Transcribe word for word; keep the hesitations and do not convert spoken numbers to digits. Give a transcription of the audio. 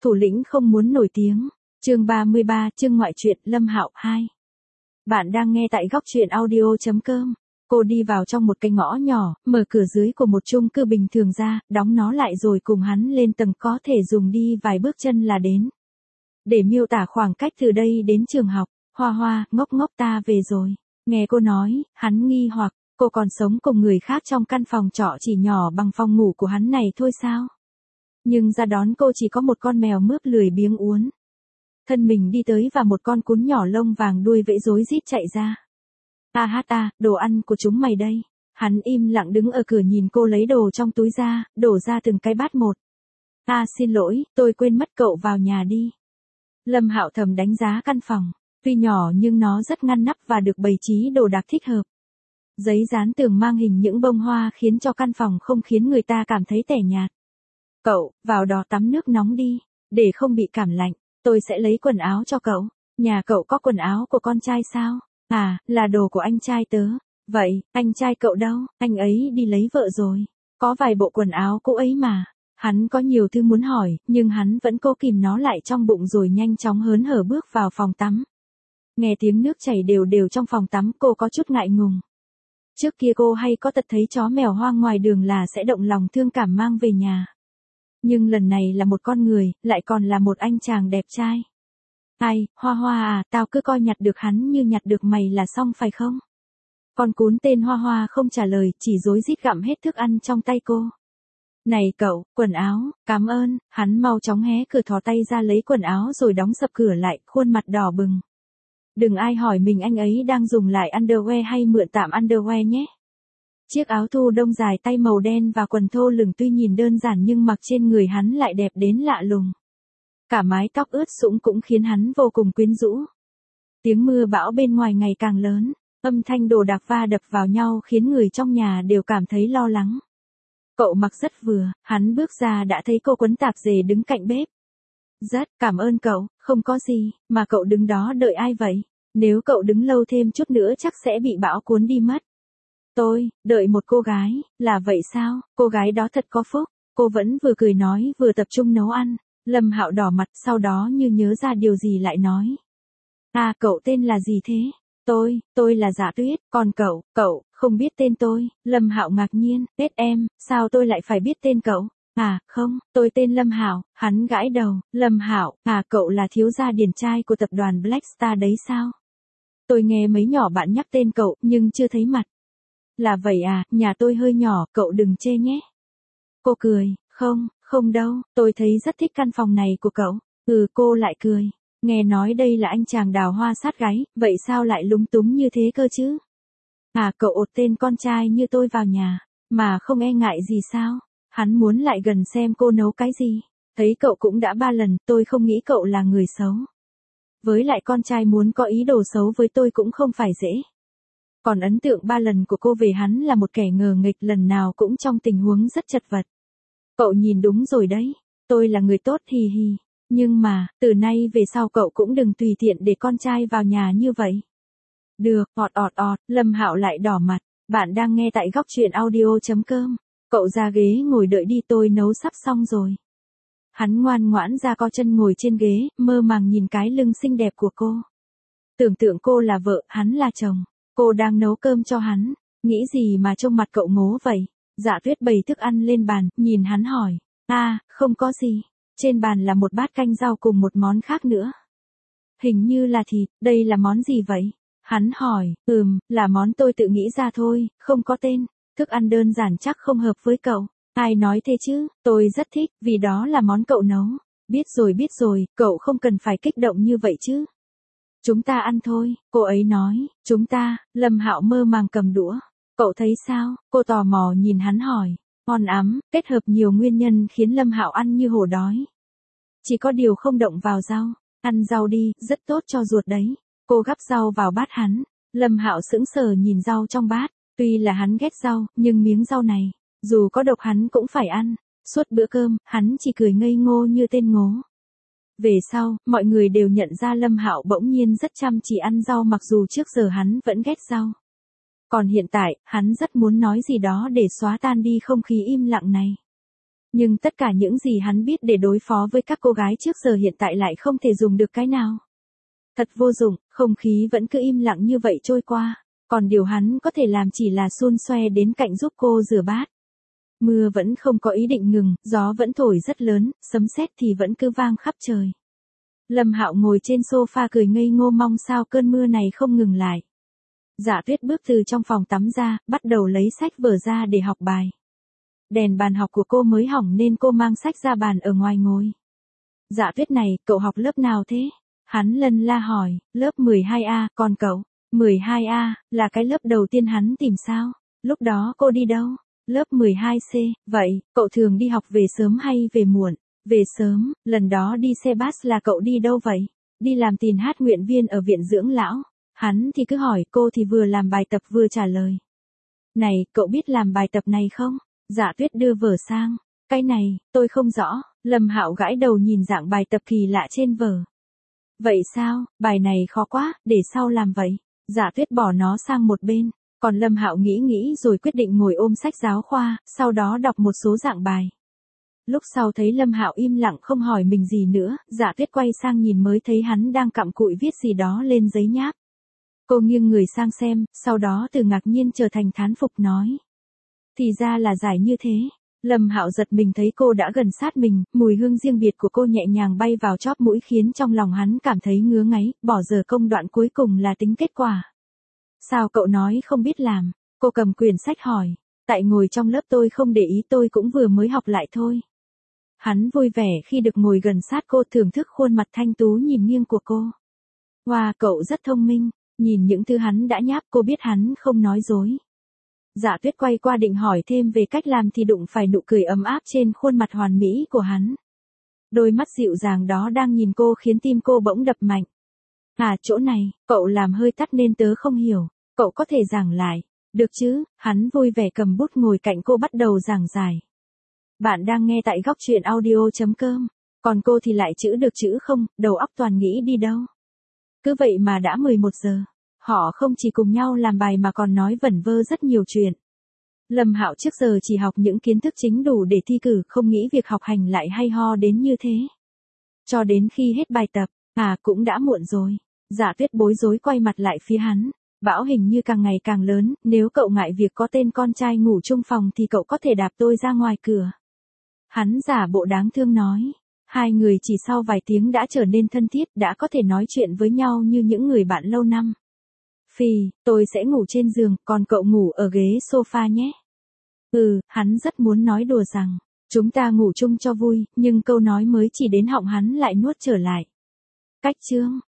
Thủ lĩnh không muốn nổi tiếng. Chương ba mươi ba, chương ngoại truyện Lâm Hạo hai. Bạn đang nghe tại góc truyện audio chấm com. Cô đi vào trong một cái ngõ nhỏ, mở cửa dưới của một chung cư bình thường ra, đóng nó lại rồi cùng hắn lên tầng, có thể dùng đi vài bước chân là đến. Để miêu tả khoảng cách từ đây đến trường học, Hoa Hoa, ngốc ngốc ta về rồi. Nghe cô nói, hắn nghi hoặc, cô còn sống cùng người khác trong căn phòng trọ chỉ nhỏ bằng phòng ngủ của hắn này thôi sao? Nhưng ra đón cô chỉ có một con mèo mướp lười biếng uốn thân mình đi tới và một con cún nhỏ lông vàng đuôi vẫy rối rít chạy ra. Ta hát ta, đồ ăn của chúng mày đây. Hắn im lặng đứng ở cửa nhìn cô lấy đồ trong túi ra, đổ ra từng cái bát một. Ta xin lỗi, tôi quên mất, cậu vào nhà đi. Lâm Hạo thầm đánh giá căn phòng, tuy nhỏ nhưng nó rất ngăn nắp và được bày trí đồ đạc thích hợp. Giấy dán tường mang hình những bông hoa khiến cho căn phòng không khiến người ta cảm thấy tẻ nhạt. Cậu, vào đó tắm nước nóng đi, để không bị cảm lạnh, tôi sẽ lấy quần áo cho cậu. Nhà cậu có quần áo của con trai sao? À, là đồ của anh trai tớ. Vậy, anh trai cậu đâu? Anh ấy đi lấy vợ rồi. Có vài bộ quần áo cũ ấy mà. Hắn có nhiều thứ muốn hỏi, nhưng hắn vẫn cố kìm nó lại trong bụng rồi nhanh chóng hớn hở bước vào phòng tắm. Nghe tiếng nước chảy đều đều trong phòng tắm, cô có chút ngại ngùng. Trước kia cô hay có tật thấy chó mèo hoang ngoài đường là sẽ động lòng thương cảm mang về nhà. Nhưng lần này là một con người, lại còn là một anh chàng đẹp trai. Ai, Hoa Hoa à, tao cứ coi nhặt được hắn như nhặt được mày là xong phải không? Con cún tên Hoa Hoa không trả lời, chỉ rối rít gặm hết thức ăn trong tay cô. Này cậu, quần áo, cảm ơn. Hắn mau chóng hé cửa thò tay ra lấy quần áo rồi đóng sập cửa lại, khuôn mặt đỏ bừng. Đừng ai hỏi mình anh ấy đang dùng lại underwear hay mượn tạm underwear nhé. Chiếc áo thu đông dài tay màu đen và quần thô lửng tuy nhìn đơn giản nhưng mặc trên người hắn lại đẹp đến lạ lùng. Cả mái tóc ướt sũng cũng khiến hắn vô cùng quyến rũ. Tiếng mưa bão bên ngoài ngày càng lớn, âm thanh đồ đạc va đập vào nhau khiến người trong nhà đều cảm thấy lo lắng. Cậu mặc rất vừa, hắn bước ra đã thấy cô quấn tạp dề đứng cạnh bếp. Rất cảm ơn cậu, không có gì, mà cậu đứng đó đợi ai vậy? Nếu cậu đứng lâu thêm chút nữa chắc sẽ bị bão cuốn đi mất. Tôi, đợi một cô gái, là vậy sao? Cô gái đó thật có phúc. Cô vẫn vừa cười nói vừa tập trung nấu ăn. Lâm Hạo đỏ mặt, sau đó như nhớ ra điều gì lại nói. À, cậu tên là gì thế? Tôi, tôi là Dạ Tuyết, còn cậu, cậu, không biết tên tôi. Lâm Hạo ngạc nhiên, Tết em, sao tôi lại phải biết tên cậu? À, không, tôi tên Lâm Hạo. Hắn gãi đầu, Lâm Hạo, à cậu là thiếu gia điển trai của tập đoàn Black Star đấy sao? Tôi nghe mấy nhỏ bạn nhắc tên cậu, nhưng chưa thấy mặt. Là vậy à, nhà tôi hơi nhỏ, cậu đừng chê nhé. Cô cười, không, không đâu, tôi thấy rất thích căn phòng này của cậu. Ừ, cô lại cười. Nghe nói đây là anh chàng đào hoa sát gáy, vậy sao lại lúng túng như thế cơ chứ? À, cậu ột tên con trai như tôi vào nhà, mà không e ngại gì sao? Hắn muốn lại gần xem cô nấu cái gì. Thấy cậu cũng đã ba lần, tôi không nghĩ cậu là người xấu. Với lại con trai muốn có ý đồ xấu với tôi cũng không phải dễ. Còn ấn tượng ba lần của cô về hắn là một kẻ ngờ nghịch, lần nào cũng trong tình huống rất chật vật. Cậu nhìn đúng rồi đấy, tôi là người tốt hì hì. Nhưng mà, từ nay về sau cậu cũng đừng tùy tiện để con trai vào nhà như vậy. Được, ọt ọt ọt, Lâm Hạo lại đỏ mặt. Bạn đang nghe tại góc truyện audio chấm com. Cậu ra ghế ngồi đợi đi, tôi nấu sắp xong rồi. Hắn ngoan ngoãn ra co chân ngồi trên ghế, mơ màng nhìn cái lưng xinh đẹp của cô. Tưởng tượng cô là vợ, hắn là chồng. Cô đang nấu cơm cho hắn. Nghĩ gì mà trông mặt cậu ngố vậy? Dạ Tuyết bày thức ăn lên bàn, nhìn hắn hỏi. À, không có gì. Trên bàn là một bát canh rau cùng một món khác nữa. Hình như là thịt, đây là món gì vậy? Hắn hỏi, ừm, là món tôi tự nghĩ ra thôi, không có tên. Thức ăn đơn giản chắc không hợp với cậu. Ai nói thế chứ, tôi rất thích, vì đó là món cậu nấu. Biết rồi biết rồi, cậu không cần phải kích động như vậy chứ. Chúng ta ăn thôi, cô ấy nói, chúng ta. Lâm Hạo mơ màng cầm đũa. Cậu thấy sao? Cô tò mò nhìn hắn hỏi. Ngon ắm, kết hợp nhiều nguyên nhân khiến Lâm Hạo ăn như hổ đói. Chỉ có điều không động vào rau. Ăn rau đi, rất tốt cho ruột đấy. Cô gắp rau vào bát hắn. Lâm Hạo sững sờ nhìn rau trong bát. Tuy là hắn ghét rau, nhưng miếng rau này, dù có độc hắn cũng phải ăn. Suốt bữa cơm, hắn chỉ cười ngây ngô như tên ngố. Về sau, mọi người đều nhận ra Lâm Hạo bỗng nhiên rất chăm chỉ ăn rau, mặc dù trước giờ hắn vẫn ghét rau. Còn hiện tại, hắn rất muốn nói gì đó để xóa tan đi không khí im lặng này. Nhưng tất cả những gì hắn biết để đối phó với các cô gái trước giờ hiện tại lại không thể dùng được cái nào. Thật vô dụng, không khí vẫn cứ im lặng như vậy trôi qua, còn điều hắn có thể làm chỉ là xun xoe đến cạnh giúp cô rửa bát. Mưa vẫn không có ý định ngừng, gió vẫn thổi rất lớn, sấm sét thì vẫn cứ vang khắp trời. Lâm Hạo ngồi trên sofa cười ngây ngô mong sao cơn mưa này không ngừng lại. Dạ Tuyết bước từ trong phòng tắm ra, bắt đầu lấy sách vở ra để học bài. Đèn bàn học của cô mới hỏng nên cô mang sách ra bàn ở ngoài ngồi. Dạ Tuyết này, cậu học lớp nào thế? Hắn lân la hỏi, lớp mười hai A, còn cậu? mười hai A, là cái lớp đầu tiên hắn tìm sao? Lúc đó cô đi đâu? Lớp mười hai C, vậy, cậu thường đi học về sớm hay về muộn? Về sớm, lần đó đi xe bus là cậu đi đâu vậy? Đi làm tin hát nguyện viên ở viện dưỡng lão. Hắn thì cứ hỏi, cô thì vừa làm bài tập vừa trả lời. Này, cậu biết làm bài tập này không? Dạ Tuyết đưa vở sang. Cái này, tôi không rõ. Lâm Hạo gãi đầu nhìn dạng bài tập kỳ lạ trên vở. Vậy sao, bài này khó quá, để sau làm vậy. Dạ Tuyết bỏ nó sang một bên. Còn Lâm Hạo nghĩ nghĩ rồi quyết định ngồi ôm sách giáo khoa, sau đó đọc một số dạng bài. Lúc sau thấy Lâm Hạo im lặng không hỏi mình gì nữa, Dạ Tuyết quay sang nhìn mới thấy hắn đang cặm cụi viết gì đó lên giấy nháp. Cô nghiêng người sang xem, sau đó từ ngạc nhiên trở thành thán phục nói. Thì ra là giải như thế. Lâm Hạo giật mình thấy cô đã gần sát mình, mùi hương riêng biệt của cô nhẹ nhàng bay vào chóp mũi khiến trong lòng hắn cảm thấy ngứa ngáy, bỏ giờ công đoạn cuối cùng là tính kết quả. Sao cậu nói không biết làm? Cô cầm quyển sách hỏi. Tại ngồi trong lớp tôi không để ý, tôi cũng vừa mới học lại thôi. Hắn vui vẻ khi được ngồi gần sát cô, thưởng thức khuôn mặt thanh tú nhìn nghiêng của cô. Wow, cậu rất thông minh. Nhìn những thứ hắn đã nháp cô biết hắn không nói dối. Dạ Tuyết quay qua định hỏi thêm về cách làm thì đụng phải nụ cười ấm áp trên khuôn mặt hoàn mỹ của hắn. Đôi mắt dịu dàng đó đang nhìn cô khiến tim cô bỗng đập mạnh. À, chỗ này, cậu làm hơi tắt nên tớ không hiểu, cậu có thể giảng lại. Được chứ, hắn vui vẻ cầm bút ngồi cạnh cô bắt đầu giảng giải. Bạn đang nghe tại góc truyện audio chấm com, còn cô thì lại chữ được chữ không, đầu óc toàn nghĩ đi đâu. Cứ vậy mà đã mười một giờ. Họ không chỉ cùng nhau làm bài mà còn nói vẩn vơ rất nhiều chuyện. Lâm Hạo trước giờ chỉ học những kiến thức chính đủ để thi cử, không nghĩ việc học hành lại hay ho đến như thế. Cho đến khi hết bài tập, à cũng đã muộn rồi. Dạ Tuyết bối rối quay mặt lại phía hắn. Bão hình như càng ngày càng lớn, nếu cậu ngại việc có tên con trai ngủ chung phòng thì cậu có thể đạp tôi ra ngoài cửa. Hắn giả bộ đáng thương nói. Hai người chỉ sau vài tiếng đã trở nên thân thiết, đã có thể nói chuyện với nhau như những người bạn lâu năm. Phì, tôi sẽ ngủ trên giường, còn cậu ngủ ở ghế sofa nhé. Ừ, hắn rất muốn nói đùa rằng, chúng ta ngủ chung cho vui, nhưng câu nói mới chỉ đến họng hắn lại nuốt trở lại. Cách chương